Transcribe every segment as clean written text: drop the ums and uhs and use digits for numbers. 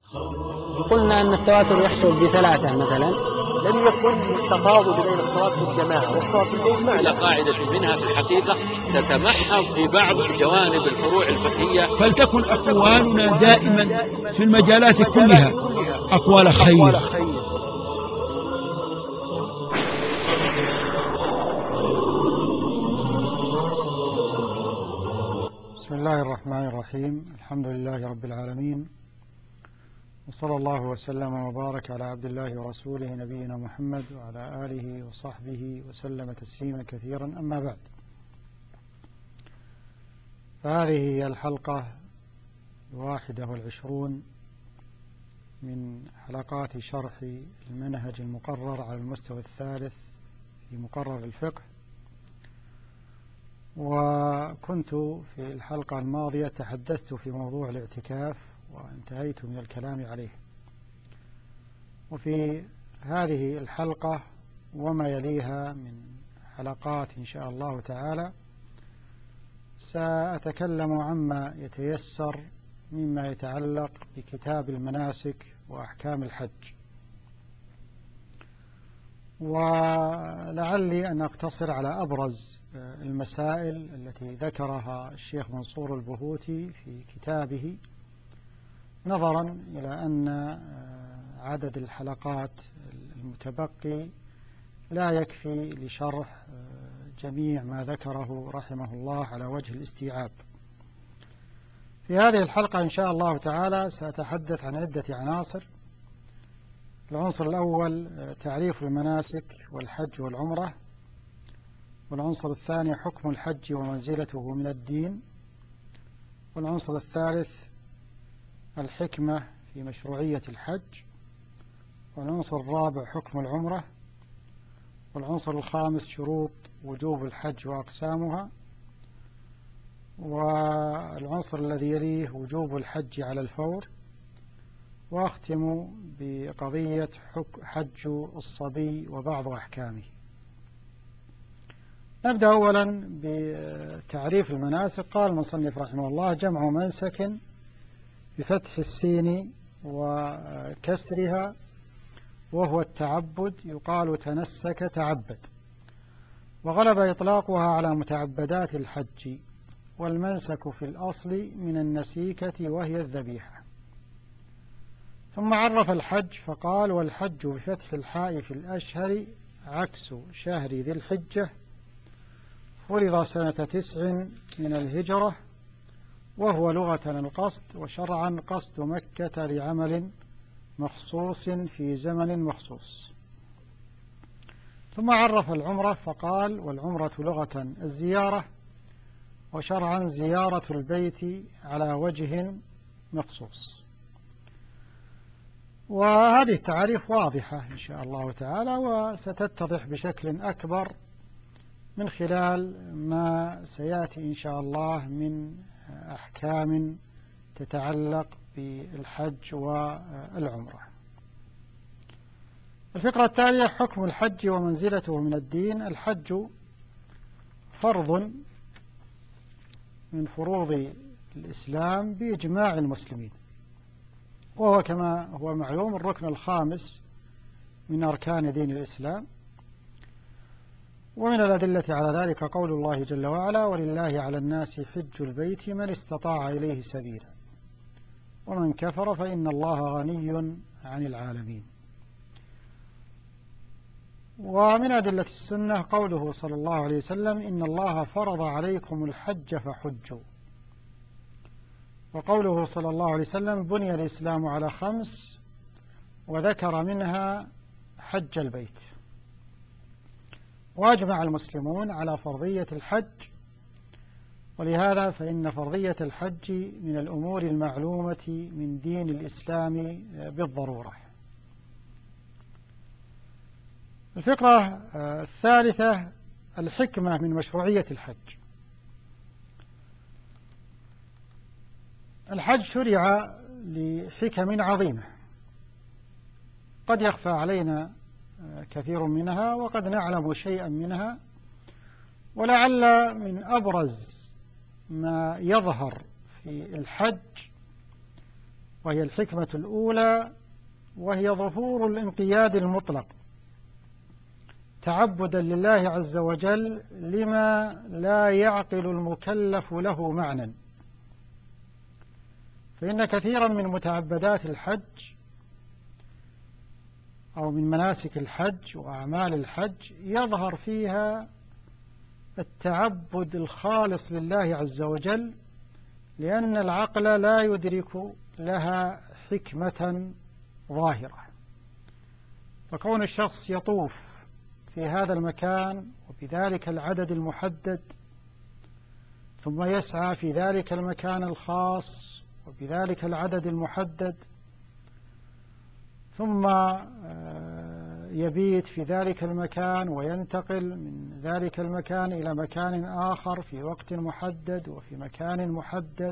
قلنا أن التواتر يحصل بثلاثة مثلا. لم يكن التفاضل بين الصلاة في الجماعة والصلاة في البيت على قاعدة منها في الحقيقة تتمحض في بعض جوانب الفروع الفقهية. فلتكن أقوالنا دائما في المجالات كلها أقوال خير. بسم الله الرحمن الرحيم. الحمد لله رب العالمين، وصلى الله وسلم وبارك على عبد الله ورسوله نبينا محمد وعلى آله وصحبه وسلم تسليما كثيرا. أما بعد، فهذه هي الحلقة 21 من حلقات شرح المنهج المقرر على المستوى الثالث في مقرر الفقه. وكنت في الحلقة الماضية تحدثت في موضوع الاعتكاف وانتهيت من الكلام عليه، وفي هذه الحلقة وما يليها من حلقات إن شاء الله تعالى سأتكلم عما يتيسر مما يتعلق بكتاب المناسك وأحكام الحج، ولعلي أن أقتصر على أبرز المسائل التي ذكرها الشيخ منصور البهوتي في كتابه، نظرا إلى أن عدد الحلقات المتبقي لا يكفي لشرح جميع ما ذكره رحمه الله على وجه الاستيعاب. في هذه الحلقة إن شاء الله تعالى سأتحدث عن عدة عناصر. العنصر الأول تعريف المناسك والحج والعمرة، والعنصر الثاني حكم الحج ومنزلته من الدين، والعنصر الثالث الحكمة في مشروعية الحج، والعنصر الرابع حكم العمرة، والعنصر الخامس شروط وجوب الحج وأقسامها، والعنصر الذي يليه وجوب الحج على الفور، وأختم بقضية حج الصبي وبعض أحكامه. نبدأ أولا بتعريف المناسك. قال المصنف رحمه الله: جمع منسك بفتح السين وكسرها، وهو التعبد، يقال تنسك تعبد، وغلب إطلاقها على متعبدات الحج، والمنسك في الأصل من النسيكة وهي الذبيحة. ثم عرف الحج فقال: والحج بفتح الحاء في الأشهر عكس شهر ذي الحجة، فرض سنة 9 من الهجرة، وهو لغة القصد، وشرعا قصد مكة لعمل مخصوص في زمن مخصوص. ثم عرف العمرة فقال: والعمرة لغة الزيارة، وشرعا زيارة البيت على وجه مخصوص. وهذه التعاريف واضحة إن شاء الله تعالى، وستتضح بشكل أكبر من خلال ما سيأتي إن شاء الله من أحكام تتعلق بالحج والعمرة. الفقرة التالية حكم الحج ومنزلته من الدين. الحج فرض من فروض الإسلام بإجماع المسلمين، وهو كما هو معلوم الركن الخامس من أركان دين الإسلام. ومن الأدلة على ذلك قول الله جل وعلا: ولله على الناس حج البيت من استطاع إليه سبيلا ومن كفر فإن الله غني عن العالمين. ومن أدلة السنة قوله صلى الله عليه وسلم: إن الله فرض عليكم الحج فحجوا. وقوله صلى الله عليه وسلم: بني الإسلام على 5، وذكر منها حج البيت. وأجمع المسلمون على فرضية الحج، ولهذا فإن فرضية الحج من الأمور المعلومة من دين الإسلام بالضرورة. الفقرة الثالثة الحكمة من مشروعية الحج. الحج شرع لحكم عظيمة قد يخفى علينا كثير منها، وقد نعلم شيئا منها، ولعل من أبرز ما يظهر في الحج وهي الحكمة الأولى، وهي ظهور الانقياد المطلق تعبدا لله عز وجل لما لا يعقل المكلف له معنى. فإن كثيرا من متعبدات الحج أو من مناسك الحج وأعمال الحج يظهر فيها التعبد الخالص لله عز وجل، لأن العقل لا يدرك لها حكمة ظاهرة. فكون الشخص يطوف في هذا المكان وبذلك العدد المحدد، ثم يسعى في ذلك المكان الخاص وبذلك العدد المحدد، ثم يبيت في ذلك المكان وينتقل من ذلك المكان إلى مكان آخر في وقت محدد وفي مكان محدد،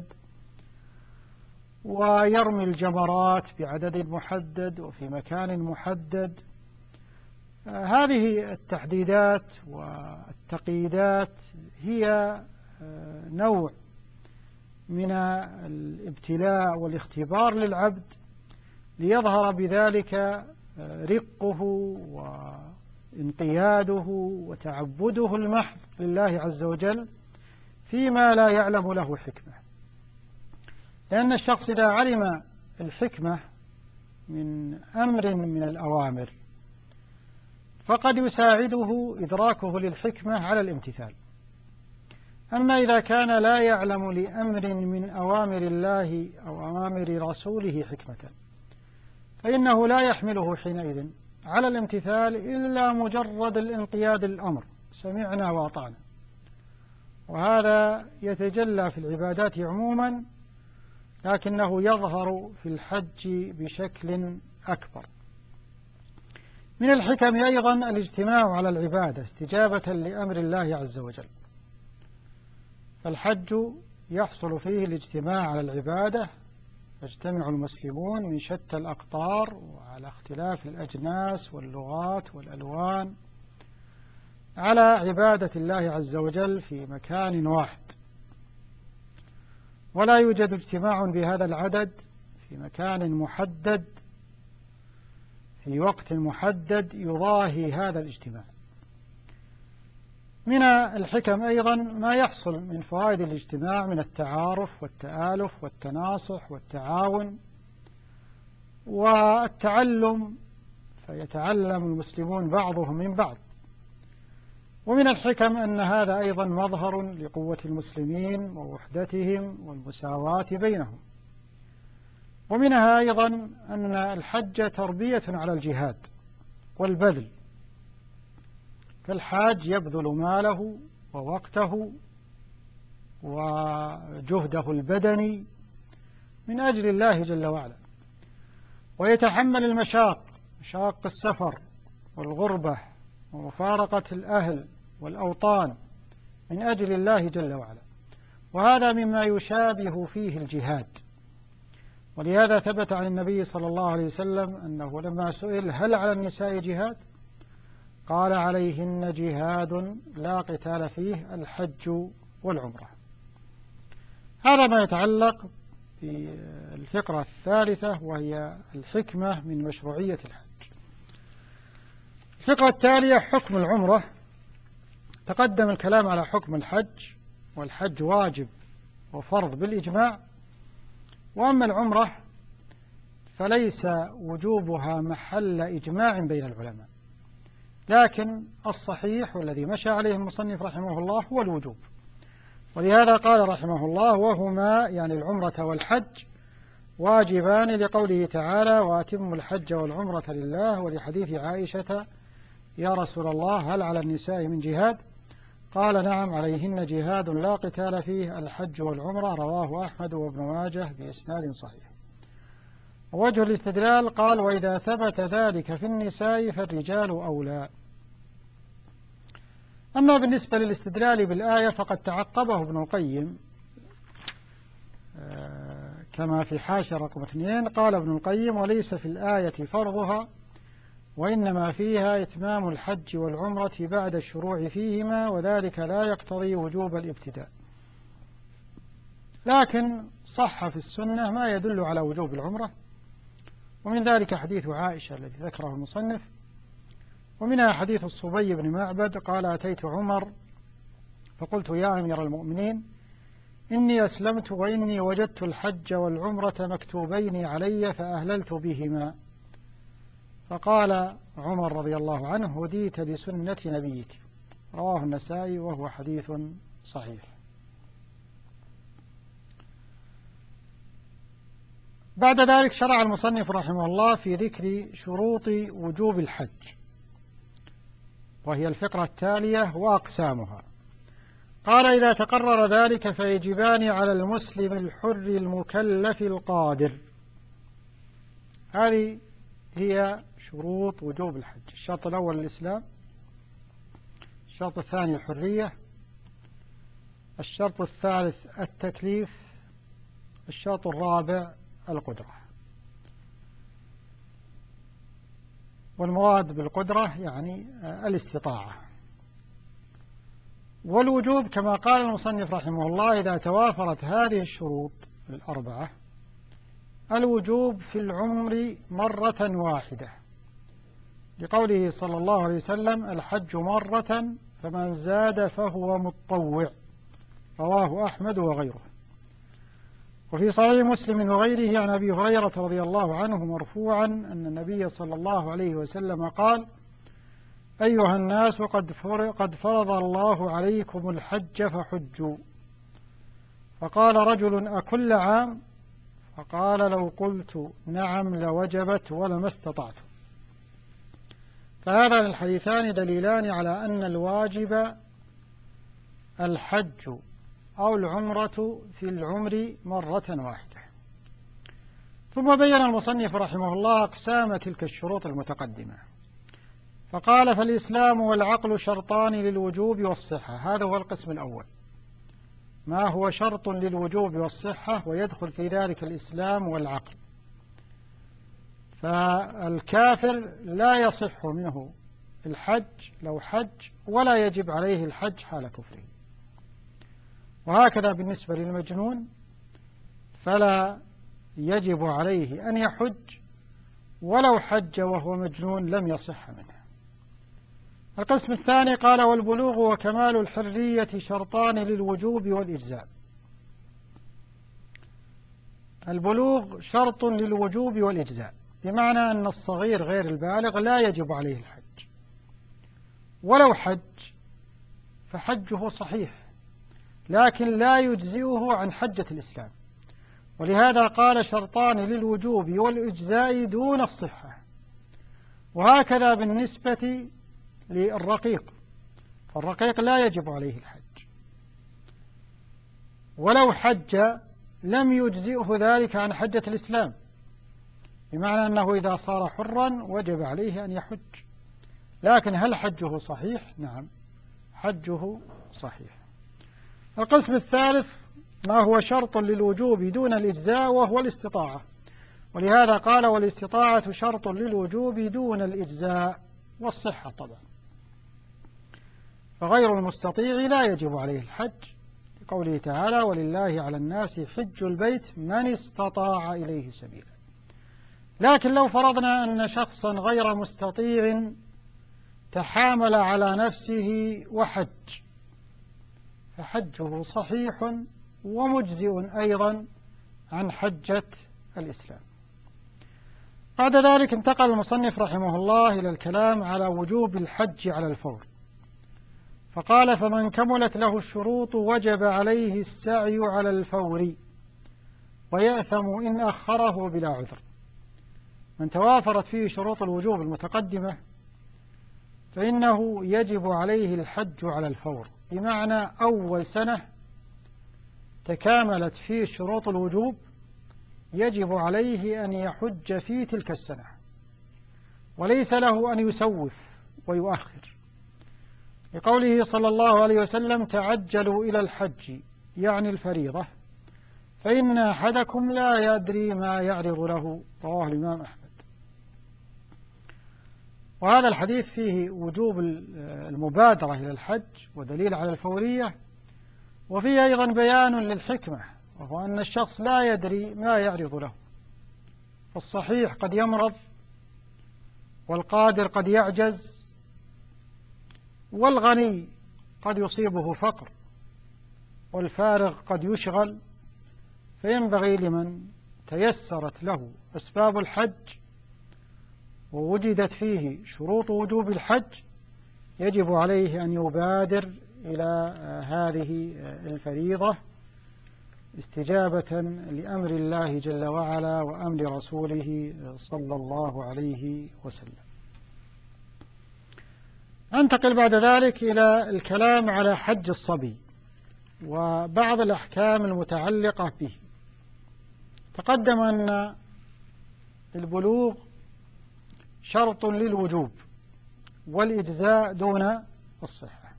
ويرمي الجمرات بعدد محدد وفي مكان محدد. هذه التحديدات والتقييدات هي نوع من الابتلاء والاختبار للعبد، ليظهر بذلك رقه وانقياده وتعبده المحض لله عز وجل فيما لا يعلم له حكمة. لأن الشخص إذا علم الحكمة من أمر من الأوامر فقد يساعده إدراكه للحكمة على الامتثال. أما إذا كان لا يعلم لأمر من أوامر الله أو أوامر رسوله حكمة فإنه لا يحمله حينئذ على الامتثال إلا مجرد الانقياد للأمر، سمعنا وأطعنا. وهذا يتجلى في العبادات عموما، لكنه يظهر في الحج بشكل أكبر. من الحكم أيضا الاجتماع على العبادة استجابة لأمر الله عز وجل. فالحج يحصل فيه الاجتماع على العبادة، يجتمع المسلمون من شتى الأقطار وعلى اختلاف الأجناس واللغات والألوان على عبادة الله عز وجل في مكان واحد، ولا يوجد اجتماع بهذا العدد في مكان محدد في وقت محدد يضاهي هذا الاجتماع. من الحكم أيضا ما يحصل من فوائد الاجتماع من التعارف والتآلف والتناصح والتعاون والتعلم، فيتعلم المسلمون بعضهم من بعض. ومن الحكم أن هذا أيضا مظهر لقوة المسلمين ووحدتهم والمساواة بينهم. ومنها أيضا أن الحج تربية على الجهاد والبذل، فالحاج يبذل ماله ووقته وجهده البدني من أجل الله جل وعلا، ويتحمل المشاق، مشاق السفر والغربة ومفارقة الأهل والأوطان من أجل الله جل وعلا، وهذا مما يشابه فيه الجهاد. ولهذا ثبت عن النبي صلى الله عليه وسلم أنه لما سئل هل على النساء جهاد قال عليهن جهاد لا قتال فيه الحج والعمرة. هذا ما يتعلق بالفقرة الثالثة، وهي الحكمة من مشروعية الحج. الفقرة التالية حكم العمرة. تقدم الكلام على حكم الحج، والحج واجب وفرض بالإجماع. وأما العمرة فليس وجوبها محل إجماع بين العلماء، لكن الصحيح والذي مشى عليه المصنف رحمه الله هو الوجوب. ولهذا قال رحمه الله وهما يعني العمرة والحج واجبان، لقوله تعالى وأتموا الحج والعمرة لله، ولحديث عائشة يا رسول الله هل على النساء من جهاد؟ قال نعم عليهن جهاد لا قتال فيه الحج والعمرة، رواه أحمد وابن ماجه بإسناد صحيح. ووجه الاستدلال قال وإذا ثبت ذلك في النساء فالرجال أولى. أما بالنسبة للاستدلال بالآية فقد تعقبه ابن القيم كما في حاشية رقم 2. قال ابن القيم وليس في الآية فرضها، وإنما فيها إتمام الحج والعمرة بعد الشروع فيهما، وذلك لا يقتضي وجوب الابتداء. لكن صح في السنة ما يدل على وجوب العمرة، ومن ذلك حديث عائشة الذي ذكره المصنف، ومنها حديث الصبي بن معبد قال: أتيت عمر فقلت: يا أمير المؤمنين، إني أسلمت وإني وجدت الحج والعمرة مكتوبين علي فأهللت بهما. فقال عمر رضي الله عنه: هديت لسنة نبيك. رواه النسائي وهو حديث صحيح. بعد ذلك شرع المصنف رحمه الله في ذكر شروط وجوب الحج، وهي الفقرة التالية وأقسامها. قال: إذا تقرر ذلك فيجبان على المسلم الحر المكلف القادر. هذه هي شروط وجوب الحج. الشرط الأول الإسلام، الشرط الثاني الحرية، الشرط الثالث التكليف، الشرط الرابع القدرة. والمراد بالقدرة يعني الاستطاعة. والوجوب كما قال المصنف رحمه الله: إذا توافرت هذه الشروط الأربعة، الوجوب في العمر مرة واحدة، لقوله صلى الله عليه وسلم: الحج مرة فمن زاد فهو متطوع. رواه أحمد وغيره. وفي صحيح مسلم وغيره عن أبي هريرة رضي الله عنه مرفوعا أن النبي صلى الله عليه وسلم قال: أيها الناس، قد فرض الله عليكم الحج فحجوا. فقال رجل: أكل عام؟ فقال: لو قلت نعم لوجبت ولما استطعت. فهذان الحديثان دليلان على أن الواجب الحج أو العمرة في العمر مرة واحدة. ثم بين المصنف رحمه الله أقسام تلك الشروط المتقدمة، فقال: فالإسلام والعقل شرطان للوجوب والصحة. هذا هو القسم الأول، ما هو شرط للوجوب والصحة، ويدخل في ذلك الإسلام والعقل. فالكافر لا يصح منه الحج لو حج، ولا يجب عليه الحج حال كفره. وهكذا بالنسبة للمجنون، فلا يجب عليه أن يحج، ولو حج وهو مجنون لم يصح منه. القسم الثاني قال: والبلوغ وكمال الحرية شرطان للوجوب والإجزاء. البلوغ شرط للوجوب والإجزاء، بمعنى أن الصغير غير البالغ لا يجب عليه الحج، ولو حج فحجه صحيح، لكن لا يجزئه عن حجة الإسلام. ولهذا قال: شرطان للوجوب والإجزاء دون الصحة. وهكذا بالنسبة للرقيق، فالرقيق لا يجب عليه الحج، ولو حج لم يجزئه ذلك عن حجة الإسلام، بمعنى أنه إذا صار حرا وجب عليه أن يحج. لكن هل حجه صحيح؟ نعم، حجه صحيح. القسم الثالث ما هو شرط للوجوب دون الإجزاء، وهو الاستطاعة. ولهذا قال: والاستطاعة شرط للوجوب دون الإجزاء والصحة طبعا. فغير المستطيع لا يجب عليه الحج، لقوله تعالى: ولله على الناس حج البيت من استطاع إليه سبيلا. لكن لو فرضنا أن شخصا غير مستطيع تحامل على نفسه وحج، فحجه صحيح ومجزئ أيضا عن حجة الإسلام. بعد ذلك انتقل المصنف رحمه الله إلى الكلام على وجوب الحج على الفور، فقال: فمن كملت له الشروط وجب عليه السعي على الفور، ويأثم إن أخره بلا عذر. من توافرت فيه شروط الوجوب المتقدمة فإنه يجب عليه الحج على الفور، بمعنى أول سنة تكاملت فيه شروط الوجوب يجب عليه أن يحج في تلك السنة، وليس له أن يسوف ويؤخر، لقوله صلى الله عليه وسلم: تعجلوا إلى الحج، يعني الفريضة، فإن أحدكم لا يدري ما يعرض له. رواه الإمام أحمد. وهذا الحديث فيه وجوب المبادرة إلى الحج ودليل على الفورية، وفيه أيضا بيان للحكمة، وهو أن الشخص لا يدري ما يعرض له، فالصحيح قد يمرض، والقادر قد يعجز، والغني قد يصيبه فقر، والفارغ قد يشغل. فينبغي لمن تيسرت له أسباب الحج ووجدت فيه شروط وجوب الحج يجب عليه أن يبادر إلى هذه الفريضة استجابة لأمر الله جل وعلا وأمر رسوله صلى الله عليه وسلم. أنتقل بعد ذلك إلى الكلام على حج الصبي وبعض الأحكام المتعلقة به. تقدم أن البلوغ شرط للوجوب والإجزاء دون الصحة،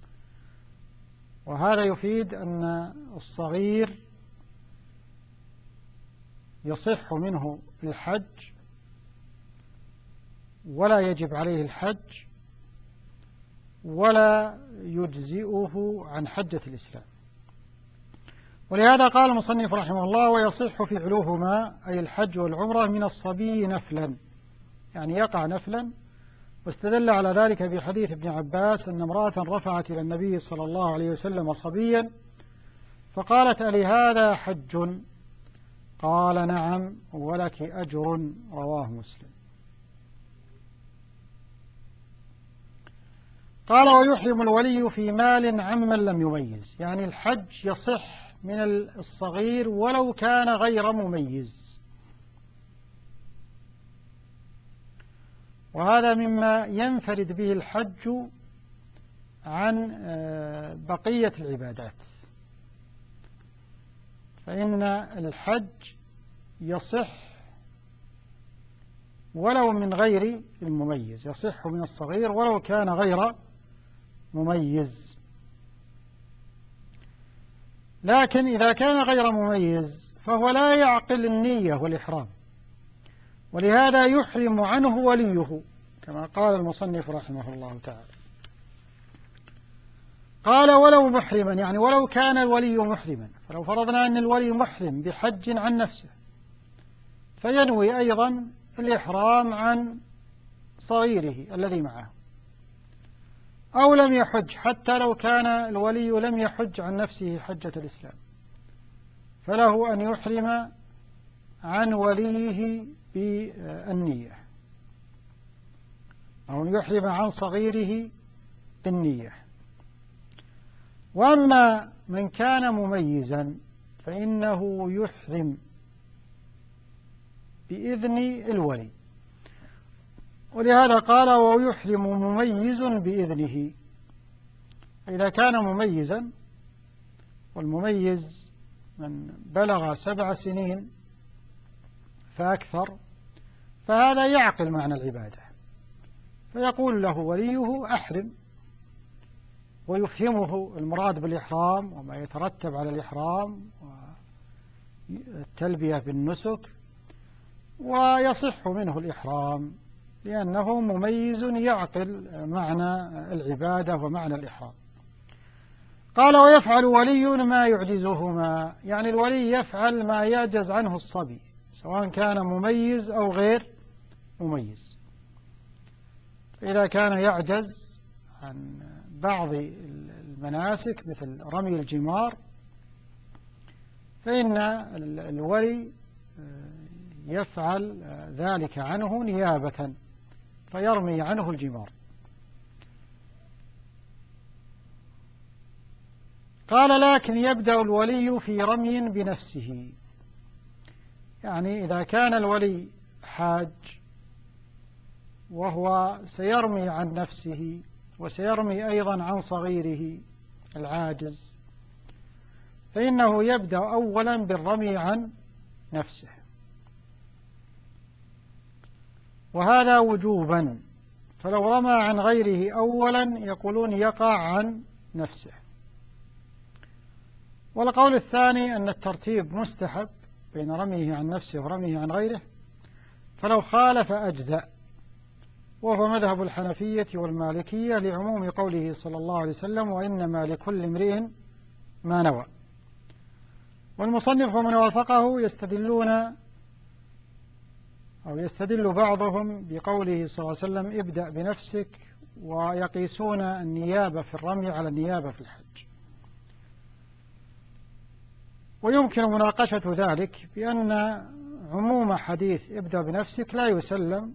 وهذا يفيد أن الصغير يصح منه الحج ولا يجب عليه الحج ولا يجزئه عن حجة الإسلام. ولهذا قال المصنف رحمه الله: ويصح فعلهما أي الحج والعمرة من الصبي نفلا، يعني يقع نفلا. واستدل على ذلك بحديث ابن عباس أن امرأة رفعت إلى النبي صلى الله عليه وسلم صبيا فقالت: ألهذا حج؟ قال: نعم ولك أجر. رواه مسلم. قال: ويحرم الولي في مال عمن لم يميز، يعني الحج يصح من الصغير ولو كان غير مميز، وهذا مما ينفرد به الحج عن بقية العبادات، فإن الحج يصح ولو من غير المميز، يصح من الصغير ولو كان غير مميز. لكن إذا كان غير مميز فهو لا يعقل النية والإحرام، ولهذا يحرم عنه وليه كما قال المصنف رحمه الله تعالى. قال: ولو محرما، يعني ولو كان الولي محرما، فلو فرضنا أن الولي محرم بحج عن نفسه فينوي أيضا الإحرام عن صغيره الذي معه، أو لم يحج، حتى لو كان الولي لم يحج عن نفسه حجة الإسلام فله أن يحرم عن وليه بالنية، أو يحرم عن صغيره بالنية. وأما من كان مميزا فإنه يحرم بإذن الولي، ولهذا قال: ويحرم مميز بإذنه. إذا كان مميزا، والمميز من بلغ 7 سنين فأكثر، فهذا يعقل معنى العبادة، فيقول له وليه: أحرم، ويفهمه المراد بالإحرام وما يترتب على الإحرام والتلبية بالنسك، ويصح منه الإحرام لأنه مميز يعقل معنى العبادة ومعنى الإحرام. قال: ويفعل ولي ما يعجزهما، يعني الولي يفعل ما يعجز عنه الصبي سواء كان مميز أو غير مميز. إذا كان يعجز عن بعض المناسك مثل رمي الجمار فإن الولي يفعل ذلك عنه نيابة فيرمي عنه الجمار. قال: لكن يبدأ الولي في رمي بنفسه، يعني إذا كان الولي حاج وهو سيرمي عن نفسه وسيرمي أيضا عن صغيره العاجز فإنه يبدأ أولا بالرمي عن نفسه، وهذا وجوبا، فلو رمى عن غيره أولا يقولون يقع عن نفسه. والقول الثاني أن الترتيب مستحب بين رميه عن نفسه ورميه عن غيره، فلو خالف أجزأ، وهو مذهب الحنفية والمالكية لعموم قوله صلى الله عليه وسلم: وإنما لكل امرئ ما نوى. والمصنف ومن وافقه يستدل بعضهم بقوله صلى الله عليه وسلم ابدأ بنفسك، ويقيسون النيابة في الرمي على النيابة في الحج. ويمكن مناقشة ذلك بأن عموم حديث ابدأ بنفسك لا يسلم،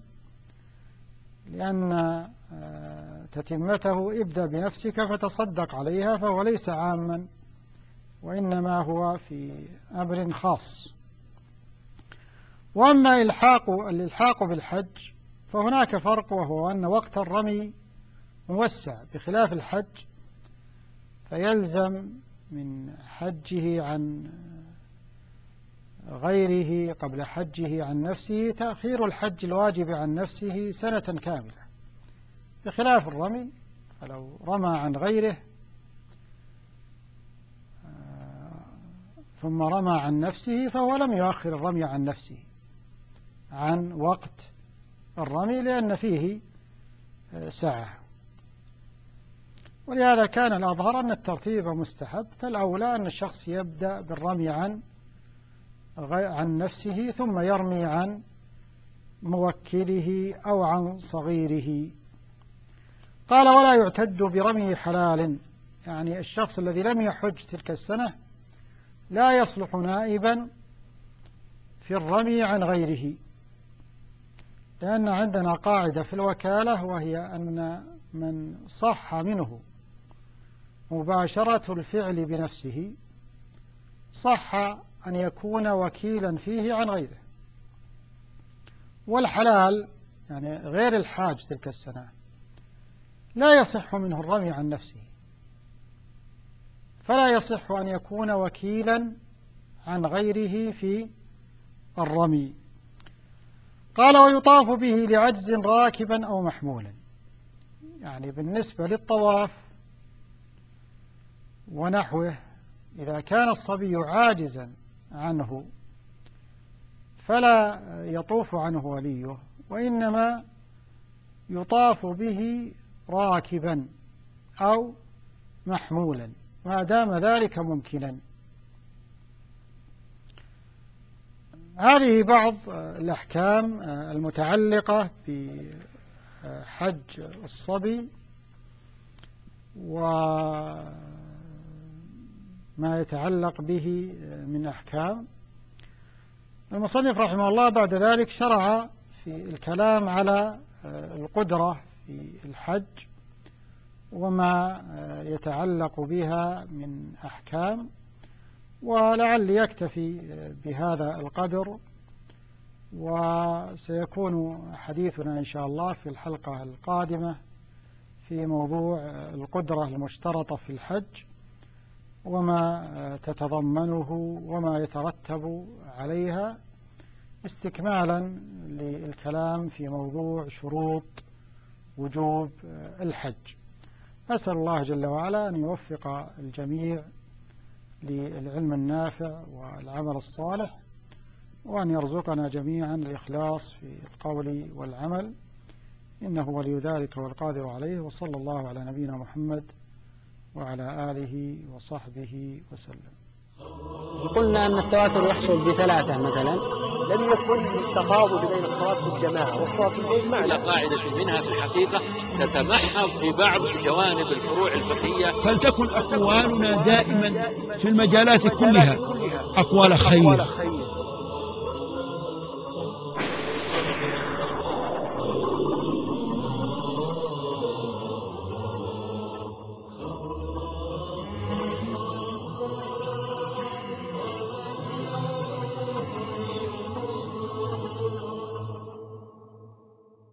لأن تتمته ابدأ بنفسك فتصدق عليها، فهو ليس عاما وإنما هو في أمر خاص. وأما الإلحاق بالحج فهناك فرق، وهو أن وقت الرمي موسع بخلاف الحج، فيلزم من حجه عن غيره قبل حجه عن نفسه تأخير الحج الواجب عن نفسه سنة كاملة، بخلاف الرمي فلو رمى عن غيره ثم رمى عن نفسه فهو لم يؤخر الرمي عن نفسه عن وقت الرمي، لأن فيه ساعة. ولهذا كان الأظهر أن الترتيب مستحب، فالأولى أن الشخص يبدأ بالرمي عن نفسه ثم يرمي عن موكله أو عن صغيره. قال ولا يعتد برمي حلال، يعني الشخص الذي لم يحج تلك السنة لا يصلح نائبا في الرمي عن غيره، لأن عندنا قاعدة في الوكالة، وهي أن من صح منه مباشرة الفعل بنفسه صح أن يكون وكيلا فيه عن غيره. والحلال يعني غير الحاج تلك السنة لا يصح منه الرمي عن نفسه، فلا يصح أن يكون وكيلا عن غيره في الرمي. قال ويطاف به لعجز راكبا أو محمولا، يعني بالنسبة للطواف ونحوه إذا كان الصبي عاجزا عنه فلا يطوف عنه وليه، وإنما يطاف به راكبا أو محمولا ما دام ذلك ممكنا. هذه بعض الأحكام المتعلقة بحج الصبي وما يتعلق به من أحكام. المصنف رحمه الله بعد ذلك شرع في الكلام على القدرة في الحج وما يتعلق بها من أحكام، ولعل يكتفي بهذا القدر، وسيكون حديثنا إن شاء الله في الحلقة القادمة في موضوع القدرة المشترطة في الحج وما تتضمنه وما يترتب عليها، استكمالا للكلام في موضوع شروط وجوب الحج. أسأل الله جل وعلا أن يوفق الجميع للعلم النافع والعمل الصالح، وأن يرزقنا جميعا الإخلاص في القول والعمل، إنه ولي ذلك والقادر عليه. وصلى الله على نبينا محمد وعلى آله وصحبه وسلم. قلنا أن التواتر يحصل بثلاثة مثلا، لم يكن التفاضل بين الصلاة في الجماعة والصلاة في البيت على قاعدة منها في الحقيقة تتمحض في بعض جوانب الفروع الفقهية. فلتكن أقوالنا دائما في المجالات كلها أقوال خير